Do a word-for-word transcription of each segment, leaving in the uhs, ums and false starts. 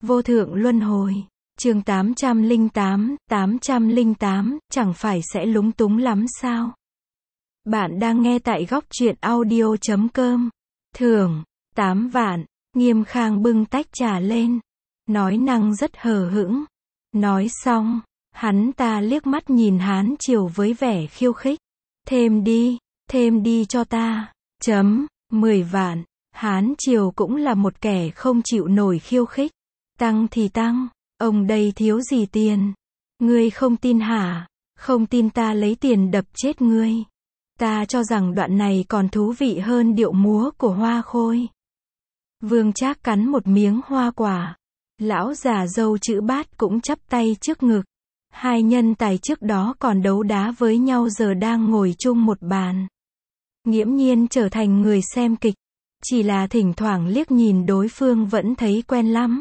Vô thượng luân hồi. Chương tám trăm lẻ tám, tám trăm lẻ tám, chẳng phải sẽ lúng túng lắm sao? Bạn đang nghe tại góc truyện audio chấm com. Thưởng, tám vạn, Nghiêm Khang bưng tách trà lên. Nói năng rất hờ hững. Nói xong, hắn ta liếc mắt nhìn Hán Triều với vẻ khiêu khích. Thêm đi, thêm đi cho ta. Chấm, mười vạn. Hán Triều cũng là một kẻ không chịu nổi khiêu khích. Tăng thì tăng, ông đây thiếu gì tiền? Ngươi không tin hả? Không tin ta lấy tiền đập chết ngươi. Ta cho rằng đoạn này còn thú vị hơn điệu múa của Hoa Khôi. Vương Trác cắn một miếng hoa quả. Lão già râu chữ Bát cũng chắp tay trước ngực. Hai nhân tài trước đó còn đấu đá với nhau giờ đang ngồi chung một bàn. Nghiễm nhiên trở thành người xem kịch. Chỉ là thỉnh thoảng liếc nhìn đối phương vẫn thấy quen lắm.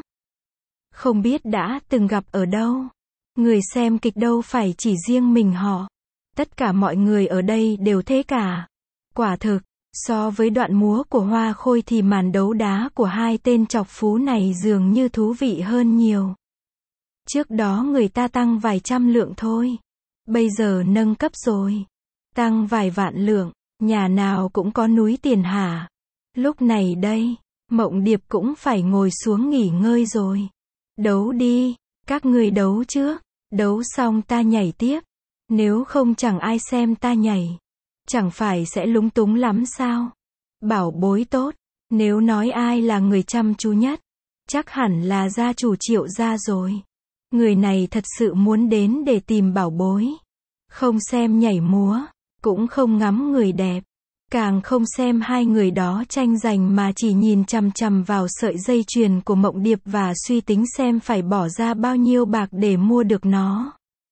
Không biết đã từng gặp ở đâu. Người xem kịch đâu phải chỉ riêng mình họ. Tất cả mọi người ở đây đều thế cả. Quả thực, so với đoạn múa của Hoa Khôi thì màn đấu đá của hai tên chọc phú này dường như thú vị hơn nhiều. Trước đó người ta tăng vài trăm lượng thôi. Bây giờ nâng cấp rồi. Tăng vài vạn lượng, nhà nào cũng có núi tiền hả? Lúc này đây, Mộng Điệp cũng phải ngồi xuống nghỉ ngơi rồi. Đấu đi, các ngươi đấu trước, đấu xong ta nhảy tiếp. Nếu không chẳng ai xem ta nhảy. Chẳng phải sẽ lúng túng lắm sao? Bảo bối tốt, nếu nói ai là người chăm chú nhất, chắc hẳn là gia chủ Triệu gia rồi. Người này thật sự muốn đến để tìm bảo bối. Không xem nhảy múa, cũng không ngắm người đẹp. Càng không xem hai người đó tranh giành mà chỉ nhìn chằm chằm vào sợi dây chuyền của Mộng Điệp và suy tính xem phải bỏ ra bao nhiêu bạc để mua được nó.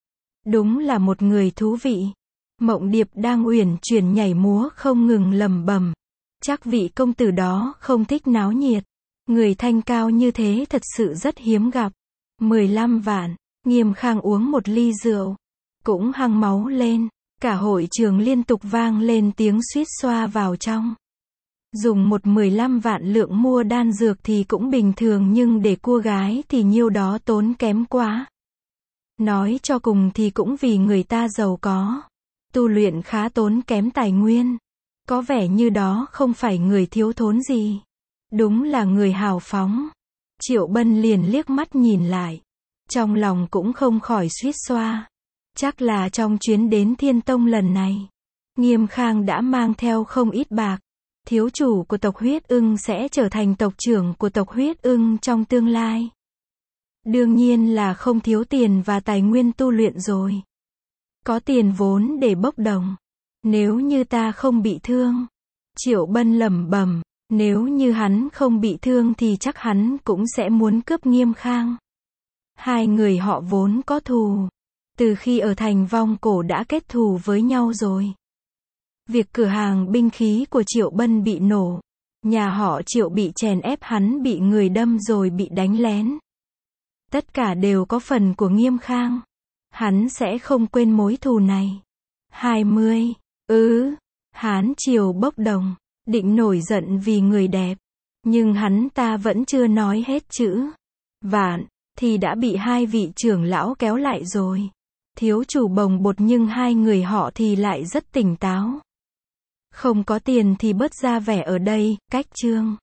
Đúng là một người thú vị. Mộng Điệp đang uyển chuyển nhảy múa không ngừng lẩm bẩm. Chắc vị công tử đó không thích náo nhiệt. Người thanh cao như thế thật sự rất hiếm gặp. mười lăm vạn, Nghiêm Khang uống một ly rượu. Cũng hăng máu lên. Cả hội trường liên tục vang lên tiếng suýt xoa vào trong. Dùng một mười lăm vạn lượng mua đan dược thì cũng bình thường nhưng để cua gái thì nhiêu đó tốn kém quá. Nói cho cùng thì cũng vì người ta giàu có. Tu luyện khá tốn kém tài nguyên. Có vẻ như đó không phải người thiếu thốn gì. Đúng là người hào phóng. Triệu Bân liền liếc mắt nhìn lại. Trong lòng cũng không khỏi suýt xoa. Chắc là trong chuyến đến Thiên Tông lần này, Nghiêm Khang đã mang theo không ít bạc. Thiếu chủ của tộc Huyết Ưng sẽ trở thành tộc trưởng của tộc Huyết Ưng trong tương lai. Đương nhiên là không thiếu tiền và tài nguyên tu luyện rồi. Có tiền vốn để bốc đồng. Nếu như ta không bị thương. Triệu Bân lẩm bẩm, nếu như hắn không bị thương thì chắc hắn cũng sẽ muốn cướp Nghiêm Khang. Hai người họ vốn có thù. Từ khi ở thành Vong Cổ đã kết thù với nhau rồi. Việc cửa hàng binh khí của Triệu Bân bị nổ. Nhà họ Triệu bị chèn ép, hắn bị người đâm rồi bị đánh lén. Tất cả đều có phần của Nghiêm Khang. Hắn sẽ không quên mối thù này. hai mươi. Ừ. Hán Triều bốc đồng. Định nổi giận vì người đẹp. Nhưng hắn ta vẫn chưa nói hết chữ vạn. Thì đã bị hai vị trưởng lão kéo lại rồi. Thiếu chủ bồng bột nhưng hai người họ thì lại rất tỉnh táo. Không có tiền thì bớt ra vẻ ở đây, cách chương.